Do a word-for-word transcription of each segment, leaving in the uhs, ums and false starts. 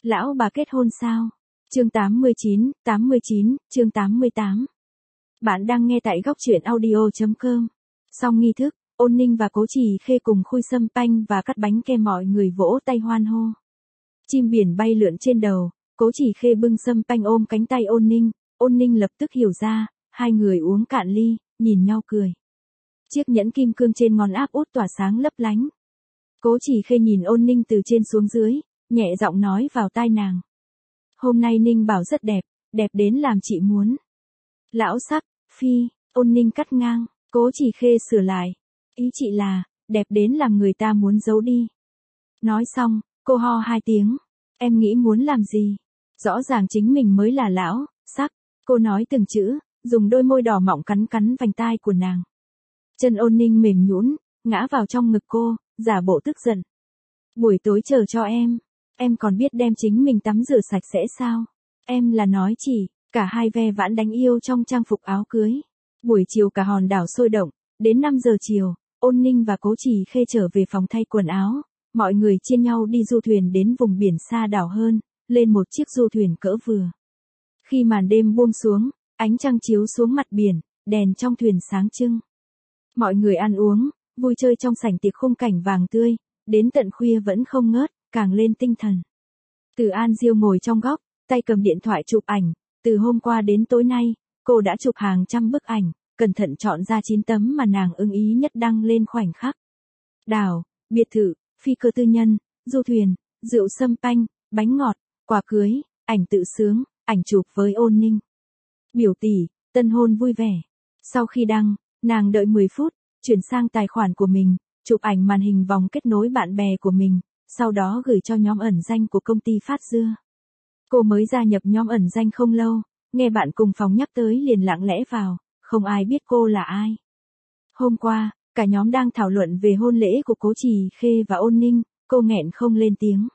Lão bà kết hôn sao? Chương tám mươi chín, tám mươi chín, chương tám mươi tám. Bạn đang nghe tại góc truyện audio chấm com. Xong nghi thức, Ôn Ninh và Cố Chỉ Khê cùng khui sâm panh và cắt bánh kem, mọi người vỗ tay hoan hô. Chim biển bay lượn trên đầu, Cố Chỉ Khê bưng sâm panh ôm cánh tay Ôn Ninh, Ôn Ninh lập tức hiểu ra, hai người uống cạn ly, nhìn nhau cười. Chiếc nhẫn kim cương trên ngón áp út tỏa sáng lấp lánh. Cố Chỉ Khê nhìn Ôn Ninh từ trên xuống dưới, nhẹ giọng nói vào tai nàng. Hôm nay Ninh bảo rất đẹp, đẹp đến làm chị muốn. Lão sắc, phi, Ôn Ninh cắt ngang, Cố Chỉ Khê sửa lại. Ý chị là, đẹp đến làm người ta muốn giấu đi. Nói xong, cô ho hai tiếng. Em nghĩ muốn làm gì? Rõ ràng chính mình mới là lão, sắc. Cô nói từng chữ, dùng đôi môi đỏ mọng cắn cắn vành tai của nàng. Chân Ôn Ninh mềm nhũn, ngã vào trong ngực cô, giả bộ tức giận. Buổi tối chờ cho em. Em còn biết đem chính mình tắm rửa sạch sẽ sao? Em là nói chỉ, cả hai ve vãn đánh yêu trong trang phục áo cưới. Buổi chiều cả hòn đảo sôi động, đến năm giờ chiều, Ôn Ninh và Cố Chỉ Khê trở về phòng thay quần áo. Mọi người chia nhau đi du thuyền đến vùng biển xa đảo hơn, lên một chiếc du thuyền cỡ vừa. Khi màn đêm buông xuống, ánh trăng chiếu xuống mặt biển, đèn trong thuyền sáng trưng. Mọi người ăn uống, vui chơi trong sảnh tiệc khung cảnh vàng tươi, đến tận khuya vẫn không ngớt, càng lên tinh thần. Từ An Diêu ngồi trong góc, tay cầm điện thoại chụp ảnh, từ hôm qua đến tối nay, cô đã chụp hàng trăm bức ảnh, cẩn thận chọn ra chín tấm mà nàng ưng ý nhất đăng lên khoảnh khắc. Đảo, biệt thự, phi cơ tư nhân, du thuyền, rượu sâm panh, bánh ngọt, quà cưới, ảnh tự sướng, ảnh chụp với Ôn Ninh. Biểu tỷ, tân hôn vui vẻ. Sau khi đăng, nàng đợi mười phút, chuyển sang tài khoản của mình, chụp ảnh màn hình vòng kết nối bạn bè của mình, sau đó gửi cho nhóm ẩn danh của công ty Phát Dưa. Cô mới gia nhập nhóm ẩn danh không lâu, nghe bạn cùng phòng nhắc tới liền lặng lẽ vào, không ai biết cô là ai. Hôm qua, cả nhóm đang thảo luận về hôn lễ của Cố Chỉ Khê và Ôn Ninh, cô nghẹn không lên tiếng.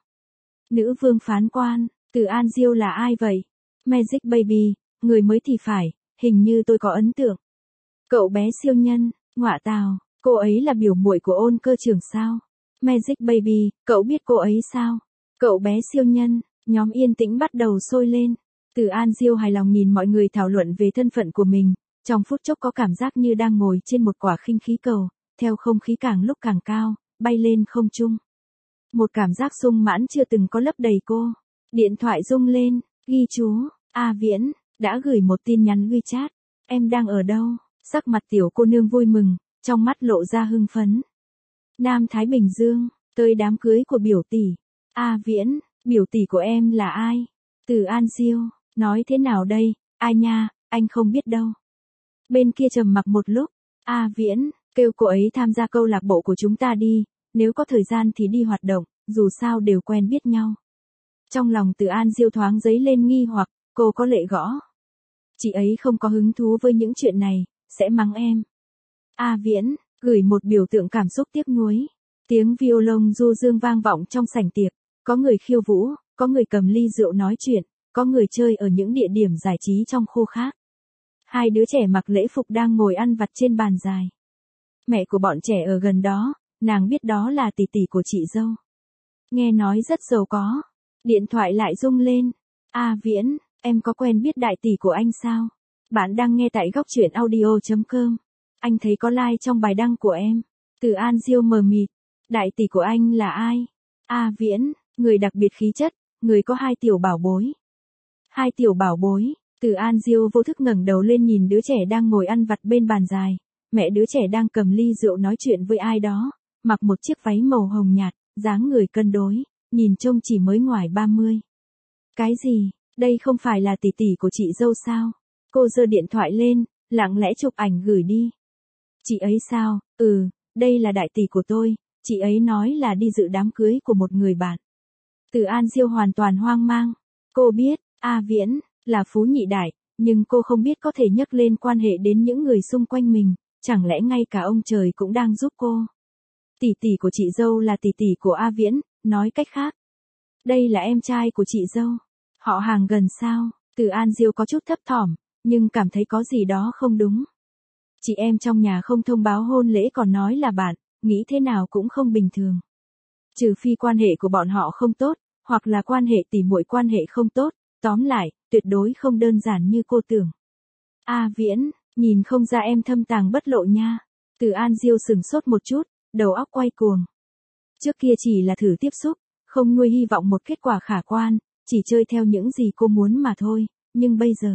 Nữ vương phán quan, Từ An Diêu là ai vậy? Magic Baby, người mới thì phải, hình như tôi có ấn tượng. Cậu bé siêu nhân, ngọa tào, cô ấy là biểu muội của Ôn cơ trưởng sao? Magic Baby, cậu biết cô ấy sao? Cậu bé siêu nhân, nhóm yên tĩnh bắt đầu sôi lên. Từ An Diêu hài lòng nhìn mọi người thảo luận về thân phận của mình, trong phút chốc có cảm giác như đang ngồi trên một quả khinh khí cầu, theo không khí càng lúc càng cao, bay lên không trung. Một cảm giác sung mãn chưa từng có lấp đầy cô. Điện thoại rung lên, ghi chú, A Viễn, đã gửi một tin nhắn WeChat. Em đang ở đâu? Sắc mặt tiểu cô nương vui mừng, trong mắt lộ ra hưng phấn. Nam Thái Bình Dương, tới đám cưới của biểu tỷ. A Viễn, biểu tỷ của em là ai? Từ An Diêu, nói thế nào đây? Ai nha, anh không biết đâu. Bên kia trầm mặc một lúc. A Viễn, kêu cô ấy tham gia câu lạc bộ của chúng ta đi, nếu có thời gian thì đi hoạt động, dù sao đều quen biết nhau. Trong lòng Từ An Diêu thoáng dấy lên nghi hoặc, cô có lệ gõ. Chị ấy không có hứng thú với những chuyện này, sẽ mắng em. A Viễn, gửi một biểu tượng cảm xúc tiếc nuối. Tiếng violon du dương vang vọng trong sảnh tiệc, có người khiêu vũ, có người cầm ly rượu nói chuyện, có người chơi ở những địa điểm giải trí trong khu khác. Hai đứa trẻ mặc lễ phục đang ngồi ăn vặt trên bàn dài. Mẹ của bọn trẻ ở gần đó, nàng biết đó là tỷ tỷ của chị dâu. Nghe nói rất giàu có. Điện thoại lại rung lên. A Viễn, em có quen biết đại tỷ của anh sao? Bạn đang nghe tại góc truyện audio chấm com. Anh thấy có like trong bài đăng của em. Từ An Diêu mờ mịt. Đại tỷ của anh là ai? A Viễn, người đặc biệt khí chất, người có hai tiểu bảo bối. Hai tiểu bảo bối. Từ An Diêu vô thức ngẩng đầu lên nhìn đứa trẻ đang ngồi ăn vặt bên bàn dài. Mẹ đứa trẻ đang cầm ly rượu nói chuyện với ai đó, mặc một chiếc váy màu hồng nhạt, dáng người cân đối, nhìn trông chỉ mới ngoài ba mươi. Cái gì, đây không phải là tỷ tỷ của chị dâu sao? Cô giơ điện thoại lên, lặng lẽ chụp ảnh gửi đi. Chị ấy sao? Ừ, đây là đại tỷ của tôi, chị ấy nói là đi dự đám cưới của một người bạn. Từ An Diêu hoàn toàn hoang mang. Cô biết, A Viễn là phú nhị đại, nhưng cô không biết có thể nhắc lên quan hệ đến những người xung quanh mình, chẳng lẽ ngay cả ông trời cũng đang giúp cô. Tỷ tỷ của chị dâu là tỷ tỷ của A Viễn, nói cách khác. Đây là em trai của chị dâu. Họ hàng gần sao? Từ An Diêu có chút thấp thỏm, nhưng cảm thấy có gì đó không đúng. Chị em trong nhà không thông báo hôn lễ còn nói là bạn, nghĩ thế nào cũng không bình thường. Trừ phi quan hệ của bọn họ không tốt, hoặc là quan hệ tỉ muội quan hệ không tốt, tóm lại, tuyệt đối không đơn giản như cô tưởng. A Viễn, nhìn không ra em thâm tàng bất lộ nha. Từ An Diêu sừng sốt một chút, đầu óc quay cuồng. Trước kia chỉ là thử tiếp xúc, không nuôi hy vọng một kết quả khả quan, chỉ chơi theo những gì cô muốn mà thôi, nhưng bây giờ.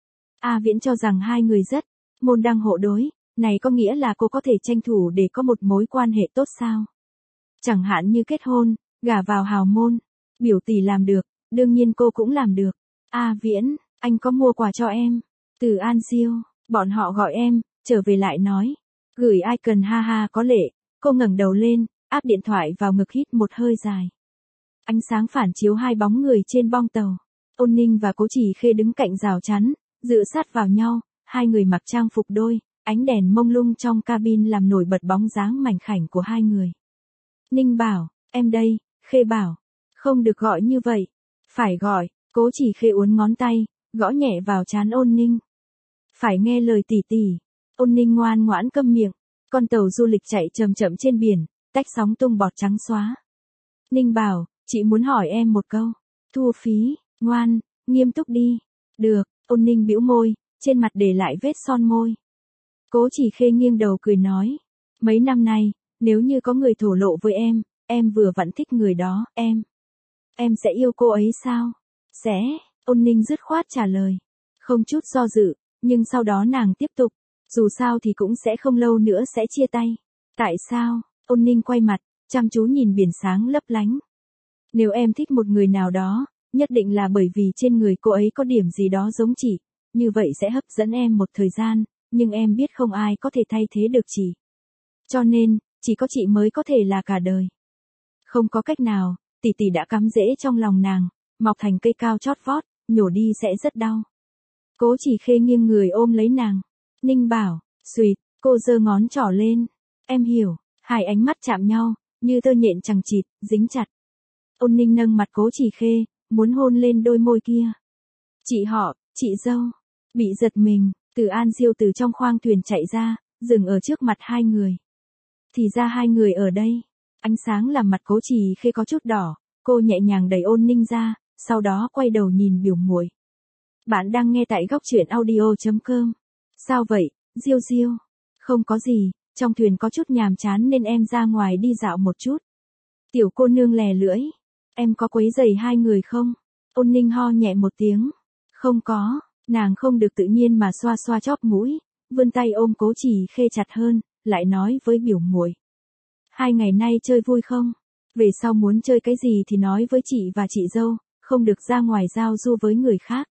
A Viễn cho rằng hai người rất môn đăng hộ đối, này có nghĩa là cô có thể tranh thủ để có một mối quan hệ tốt sao? Chẳng hạn như kết hôn, gả vào hào môn, biểu tỷ làm được, đương nhiên cô cũng làm được. A Viễn, anh có mua quà cho em. Từ An Diêu, bọn họ gọi em, trở về lại nói. Gửi ai cần ha ha có lệ, cô ngẩng đầu lên, áp điện thoại vào ngực hít một hơi dài. Ánh sáng phản chiếu hai bóng người trên bong tàu. Ôn Ninh và Cố Chỉ Khê đứng cạnh rào chắn, dựa sát vào nhau, hai người mặc trang phục đôi, ánh đèn mông lung trong cabin làm nổi bật bóng dáng mảnh khảnh của hai người. Ninh bảo, em đây, Khê bảo, không được gọi như vậy, phải gọi, Cố Chỉ Khê uốn ngón tay, gõ nhẹ vào trán Ôn Ninh. Phải nghe lời tỷ tỷ. Ôn Ninh ngoan ngoãn câm miệng, con tàu du lịch chạy chậm chậm trên biển, tách sóng tung bọt trắng xóa. Ninh bảo, chị muốn hỏi em một câu. Thu phí, ngoan, nghiêm túc đi. Được, Ôn Ninh bĩu môi, trên mặt để lại vết son môi. Cố Chỉ Khê nghiêng đầu cười nói. Mấy năm nay, nếu như có người thổ lộ với em, em vừa vặn thích người đó, em. Em sẽ yêu cô ấy sao? Sẽ, Ôn Ninh dứt khoát trả lời. Không chút do dự, nhưng sau đó nàng tiếp tục. Dù sao thì cũng sẽ không lâu nữa sẽ chia tay. Tại sao? Ôn Ninh quay mặt, chăm chú nhìn biển sáng lấp lánh. Nếu em thích một người nào đó, nhất định là bởi vì trên người cô ấy có điểm gì đó giống chị, như vậy sẽ hấp dẫn em một thời gian, nhưng em biết không ai có thể thay thế được chị. Cho nên, chỉ có chị mới có thể là cả đời. Không có cách nào, tỷ tỷ đã cắm rễ trong lòng nàng, mọc thành cây cao chót vót, nhổ đi sẽ rất đau. Cố Chỉ Khê nghiêng người ôm lấy nàng. Ninh bảo, xùyt, cô giơ ngón trỏ lên. Em hiểu, hai ánh mắt chạm nhau, như tơ nhện chằng chịt, dính chặt. Ôn Ninh nâng mặt Cố Chỉ Khê, muốn hôn lên đôi môi kia. Chị họ, chị dâu, bị giật mình, Từ An Diêu từ trong khoang thuyền chạy ra, dừng ở trước mặt hai người. Thì ra hai người ở đây. Ánh sáng làm mặt Cố Chỉ Khê có chút đỏ, cô nhẹ nhàng đẩy Ôn Ninh ra, sau đó quay đầu nhìn biểu muội. Bạn đang nghe tại góc truyện audio chấm com. Sao vậy, Diêu Diêu? Không có gì, trong thuyền có chút nhàm chán nên em ra ngoài đi dạo một chút. Tiểu cô nương lè lưỡi. Em có quấy rầy hai người không? Ôn Ninh ho nhẹ một tiếng. Không có, nàng không được tự nhiên mà xoa xoa chóp mũi, vươn tay ôm Cố Chỉ Khê chặt hơn, lại nói với biểu muội. Hai ngày nay chơi vui không? Về sau muốn chơi cái gì thì nói với chị và chị dâu, không được ra ngoài giao du với người khác.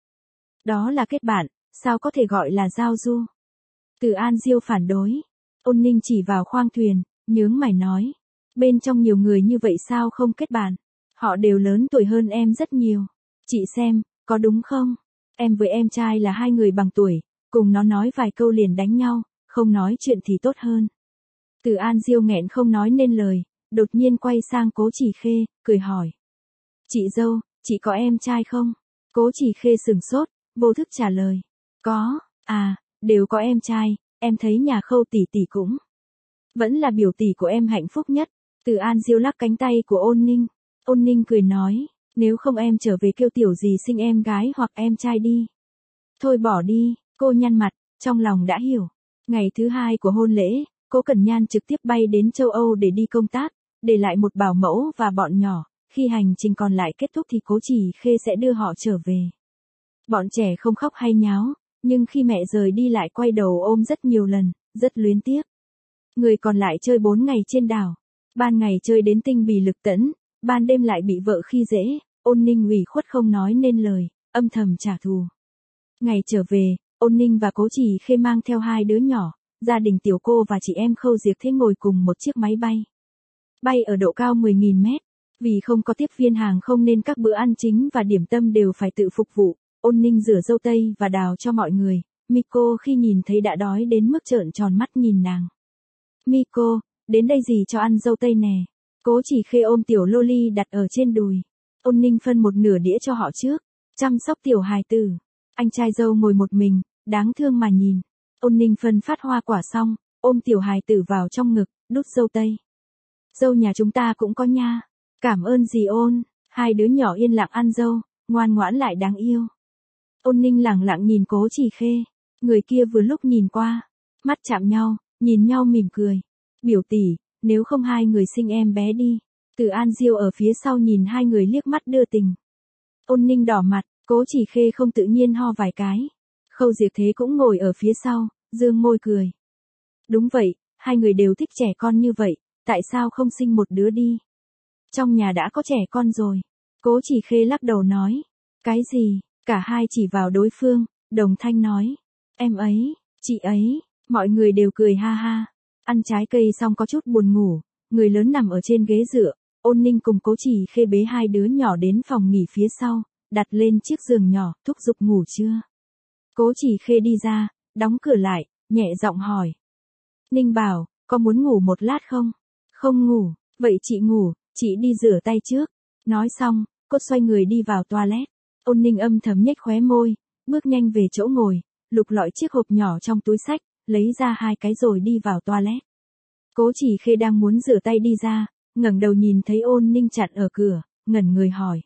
Đó là kết bạn, sao có thể gọi là giao du? Từ An Diêu phản đối. Ôn Ninh chỉ vào khoang thuyền, nhướng mày nói. Bên trong nhiều người như vậy sao không kết bạn? Họ đều lớn tuổi hơn em rất nhiều. Chị xem, có đúng không? Em với em trai là hai người bằng tuổi, cùng nó nói vài câu liền đánh nhau, không nói chuyện thì tốt hơn. Từ An Diêu nghẹn không nói nên lời, đột nhiên quay sang Cố Chỉ Khê, cười hỏi. Chị dâu, chị có em trai không? Cố Chỉ Khê sừng sốt, vô thức trả lời. Có, à, đều có em trai, em thấy nhà Khâu tỷ tỷ cũng. Vẫn là biểu tỷ của em hạnh phúc nhất. Từ An Diêu lắc cánh tay của Ôn Ninh. Ôn Ninh cười nói, nếu không em trở về kêu tiểu gì sinh em gái hoặc em trai đi. Thôi bỏ đi, cô nhăn mặt, trong lòng đã hiểu. Ngày thứ hai của hôn lễ, Cố Cẩn Nhan trực tiếp bay đến châu Âu để đi công tác, để lại một bảo mẫu và bọn nhỏ, khi hành trình còn lại kết thúc thì Cố Chỉ Khê sẽ đưa họ trở về. Bọn trẻ không khóc hay nháo, nhưng khi mẹ rời đi lại quay đầu ôm rất nhiều lần, rất luyến tiếc. Người còn lại chơi bốn ngày trên đảo, ban ngày chơi đến tinh bì lực tẫn, ban đêm lại bị vợ khi dễ, Ôn Ninh ủy khuất không nói nên lời, âm thầm trả thù. Ngày trở về, Ôn Ninh và Cố Chỉ Khê mang theo hai đứa nhỏ, gia đình tiểu cô và chị em Khâu Diệp Thế ngồi cùng một chiếc máy bay. Bay ở độ cao mười nghìn mét, vì không có tiếp viên hàng không nên các bữa ăn chính và điểm tâm đều phải tự phục vụ. Ôn Ninh rửa dâu tây và đào cho mọi người, Miko khi nhìn thấy đã đói đến mức trợn tròn mắt nhìn nàng. Miko, đến đây gì cho ăn dâu tây nè. Cố Chỉ Khê ôm tiểu loli đặt ở trên đùi. Ôn Ninh phân một nửa đĩa cho họ trước, chăm sóc tiểu hài tử. Anh trai dâu ngồi một mình, đáng thương mà nhìn. Ôn Ninh phân phát hoa quả xong, ôm tiểu hài tử vào trong ngực, đút dâu tây. Dâu nhà chúng ta cũng có nha. Cảm ơn dì Ôn. Hai đứa nhỏ yên lặng ăn dâu, ngoan ngoãn lại đáng yêu. Ôn Ninh lẳng lặng nhìn Cố Chỉ Khê, người kia vừa lúc nhìn qua, mắt chạm nhau, nhìn nhau mỉm cười. Biểu tỷ, nếu không hai người sinh em bé đi. Từ An Diêu ở phía sau nhìn hai người liếc mắt đưa tình. Ôn Ninh đỏ mặt, Cố Chỉ Khê không tự nhiên ho vài cái. Khâu Diệp Thế cũng ngồi ở phía sau, dương môi cười. Đúng vậy, hai người đều thích trẻ con như vậy, tại sao không sinh một đứa đi? Trong nhà đã có trẻ con rồi. Cố Chỉ Khê lắc đầu nói. Cái gì? Cả hai chỉ vào đối phương, đồng thanh nói. Em ấy, chị ấy, mọi người đều cười ha ha. Ăn trái cây xong có chút buồn ngủ, người lớn nằm ở trên ghế dựa, Ôn Ninh cùng Cố Chỉ Khê bế hai đứa nhỏ đến phòng nghỉ phía sau, đặt lên chiếc giường nhỏ, thúc giục ngủ chưa. Cố Chỉ Khê đi ra, đóng cửa lại, nhẹ giọng hỏi. Ninh bảo, có muốn ngủ một lát không? Không ngủ, vậy chị ngủ, chị đi rửa tay trước. Nói xong, cô xoay người đi vào toilet. Ôn Ninh âm thầm nhếch khóe môi, bước nhanh về chỗ ngồi, lục lọi chiếc hộp nhỏ trong túi xách, lấy ra hai cái rồi đi vào toilet. Cố Chỉ Khê đang muốn rửa tay đi ra, ngẩng đầu nhìn thấy Ôn Ninh chặn ở cửa, ngẩn người hỏi.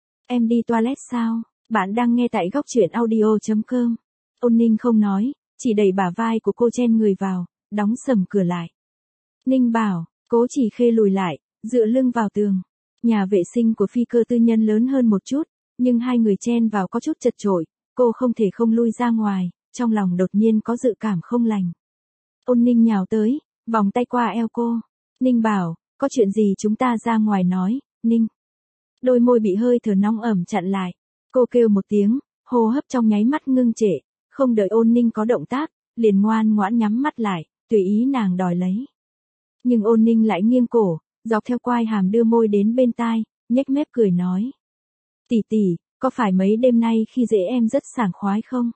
Em đi toilet sao? Bạn đang nghe tại góc truyện audio chấm com. Ôn Ninh không nói, chỉ đẩy bả vai của cô chen người vào, đóng sầm cửa lại. Ninh bảo, Cố Chỉ Khê lùi lại, dựa lưng vào tường. Nhà vệ sinh của phi cơ tư nhân lớn hơn một chút, nhưng hai người chen vào có chút chật chội, cô không thể không lui ra ngoài, trong lòng đột nhiên có dự cảm không lành. Ôn Ninh nhào tới, vòng tay qua eo cô. Ninh bảo, có chuyện gì chúng ta ra ngoài nói, Ninh. Đôi môi bị hơi thở nóng ẩm chặn lại. Cô kêu một tiếng, hô hấp trong nháy mắt ngưng trệ, không đợi Ôn Ninh có động tác, liền ngoan ngoãn nhắm mắt lại, tùy ý nàng đòi lấy. Nhưng Ôn Ninh lại nghiêng cổ, dọc theo quai hàm đưa môi đến bên tai, nhếch mép cười nói. Tỷ tỷ, có phải mấy đêm nay khi dễ em rất sảng khoái không?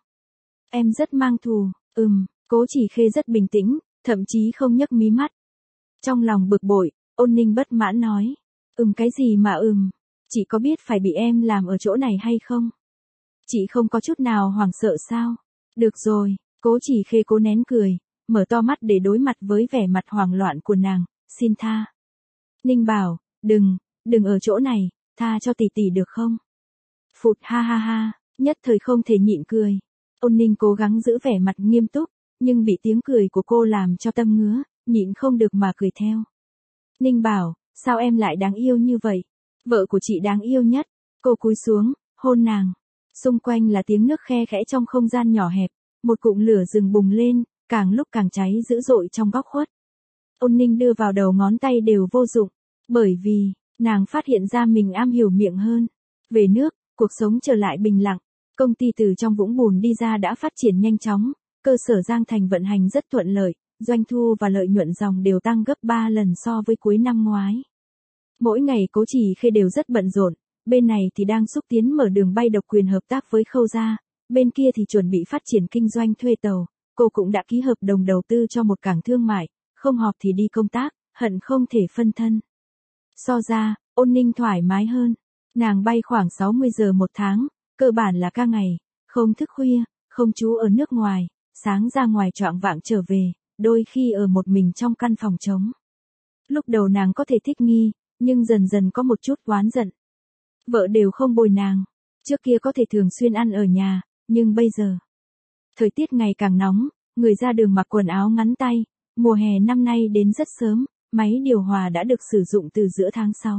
Em rất mang thù, ừm, Cố Chỉ Khê rất bình tĩnh, thậm chí không nhấc mí mắt. Trong lòng bực bội, Ôn Ninh bất mãn nói. Ừm cái gì mà ừm, chị có biết phải bị em làm ở chỗ này hay không? Chị không có chút nào hoảng sợ sao? Được rồi, Cố Chỉ Khê cố nén cười, mở to mắt để đối mặt với vẻ mặt hoảng loạn của nàng, xin tha. Ninh bảo, đừng, đừng ở chỗ này, tha cho tỷ tỷ được không? Phụt ha ha ha, nhất thời không thể nhịn cười. Ôn Ninh cố gắng giữ vẻ mặt nghiêm túc, nhưng bị tiếng cười của cô làm cho tâm ngứa, nhịn không được mà cười theo. Ninh bảo, sao em lại đáng yêu như vậy? Vợ của chị đáng yêu nhất. Cô cúi xuống, hôn nàng. Xung quanh là tiếng nước khe khẽ trong không gian nhỏ hẹp, một cụm lửa rừng bùng lên, càng lúc càng cháy dữ dội trong góc khuất. Ôn Ninh đưa vào đầu ngón tay đều vô dụng, bởi vì, nàng phát hiện ra mình am hiểu miệng hơn. Về nước, cuộc sống trở lại bình lặng, công ty từ trong vũng bùn đi ra đã phát triển nhanh chóng, cơ sở Giang Thành vận hành rất thuận lợi, doanh thu và lợi nhuận dòng đều tăng gấp ba lần so với cuối năm ngoái. Mỗi ngày Cố Chỉ Khê đều rất bận rộn, bên này thì đang xúc tiến mở đường bay độc quyền hợp tác với Khâu gia, bên kia thì chuẩn bị phát triển kinh doanh thuê tàu, cô cũng đã ký hợp đồng đầu tư cho một cảng thương mại, không họp thì đi công tác, hận không thể phân thân. So ra, Ôn Ninh thoải mái hơn, nàng bay khoảng sáu mươi giờ một tháng, cơ bản là ca ngày, không thức khuya, không trú ở nước ngoài, sáng ra ngoài choạng vạng trở về, đôi khi ở một mình trong căn phòng trống. Lúc đầu nàng có thể thích nghi, nhưng dần dần có một chút oán giận. Vợ đều không bồi nàng, trước kia có thể thường xuyên ăn ở nhà, nhưng bây giờ, thời tiết ngày càng nóng, người ra đường mặc quần áo ngắn tay, mùa hè năm nay đến rất sớm, máy điều hòa đã được sử dụng từ giữa tháng sáu.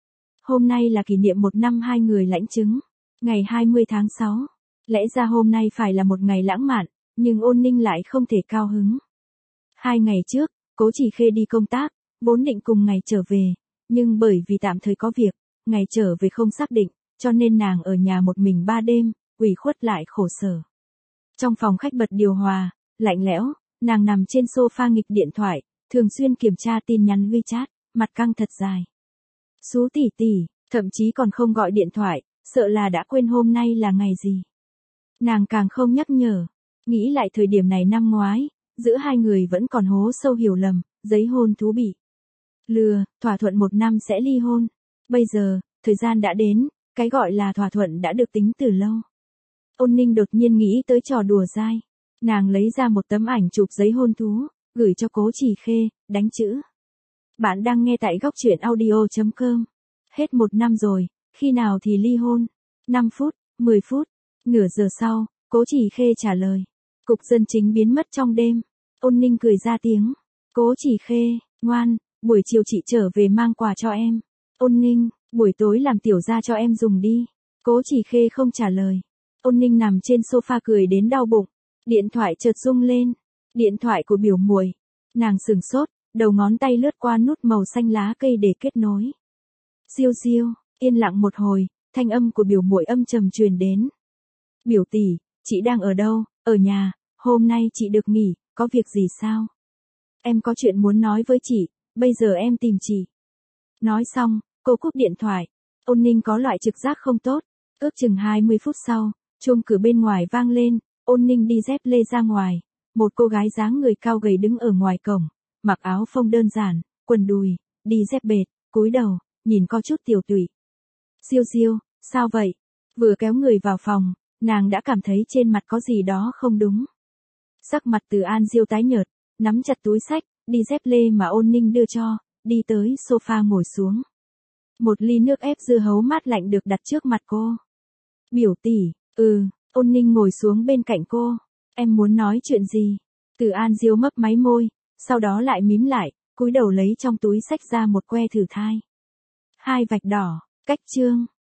Hôm nay là kỷ niệm một năm hai người lãnh chứng, ngày hai mươi tháng sáu. Lẽ ra hôm nay phải là một ngày lãng mạn, nhưng Ôn Ninh lại không thể cao hứng. Hai ngày trước, Cố Chỉ Khê đi công tác, vốn định cùng ngày trở về, nhưng bởi vì tạm thời có việc, ngày trở về không xác định, cho nên nàng ở nhà một mình ba đêm, ủy khuất lại khổ sở. Trong phòng khách bật điều hòa, lạnh lẽo, nàng nằm trên sofa nghịch điện thoại, thường xuyên kiểm tra tin nhắn WeChat, mặt căng thật dài. Sú tỷ tỷ, thậm chí còn không gọi điện thoại, sợ là đã quên hôm nay là ngày gì. Nàng càng không nhắc nhở, nghĩ lại thời điểm này năm ngoái, giữa hai người vẫn còn hố sâu hiểu lầm, giấy hôn thú bị lừa, thỏa thuận một năm sẽ ly hôn. Bây giờ, thời gian đã đến, cái gọi là thỏa thuận đã được tính từ lâu. Ôn Ninh đột nhiên nghĩ tới trò đùa dai. Nàng lấy ra một tấm ảnh chụp giấy hôn thú, gửi cho Cố Chỉ Khê, đánh chữ. Bạn đang nghe tại góc truyện audio chấm com. Hết một năm rồi, Khi nào thì ly hôn? năm phút, mười phút, nửa giờ sau, Cố Chỉ Khê trả lời. Cục dân chính biến mất trong đêm. Ôn Ninh cười ra tiếng. Cố Chỉ Khê, ngoan, buổi chiều chị trở về mang quà cho em. Ôn Ninh, buổi tối làm tiểu gia cho em dùng đi. Cố Chỉ Khê không trả lời. Ôn Ninh nằm trên sofa cười đến đau bụng. Điện thoại chợt rung lên. Điện thoại của biểu muội. Nàng sửng sốt, đầu ngón tay lướt qua nút màu xanh lá cây để kết nối. Diêu Diêu, yên lặng một hồi, thanh âm của biểu muội âm trầm truyền đến. Biểu tỷ, chị đang ở đâu? Ở nhà, hôm nay chị được nghỉ, có việc gì sao? Em có chuyện muốn nói với chị, bây giờ em tìm chị. Nói xong, cô cúp điện thoại. Ôn Ninh có loại trực giác không tốt. Ước chừng hai mươi phút sau, chuông cửa bên ngoài vang lên, Ôn Ninh đi dép lê ra ngoài. Một cô gái dáng người cao gầy đứng ở ngoài cổng, mặc áo phông đơn giản, quần đùi, đi dép bệt, cúi đầu, nhìn có chút tiểu tụy. Diêu Diêu, sao vậy? Vừa kéo người vào phòng, nàng đã cảm thấy trên mặt có gì đó không đúng. Sắc mặt Từ An Diêu tái nhợt, nắm chặt túi xách, đi dép lê mà Ôn Ninh đưa cho, đi tới sofa ngồi xuống. Một ly nước ép dưa hấu mát lạnh được đặt trước mặt cô. Biểu tỷ, ừ, Ôn Ninh ngồi xuống bên cạnh cô. Em muốn nói chuyện gì? Từ An Diêu mấp máy môi, sau đó lại mím lại, cúi đầu lấy trong túi xách ra một que thử thai. Hai vạch đỏ, cách chương.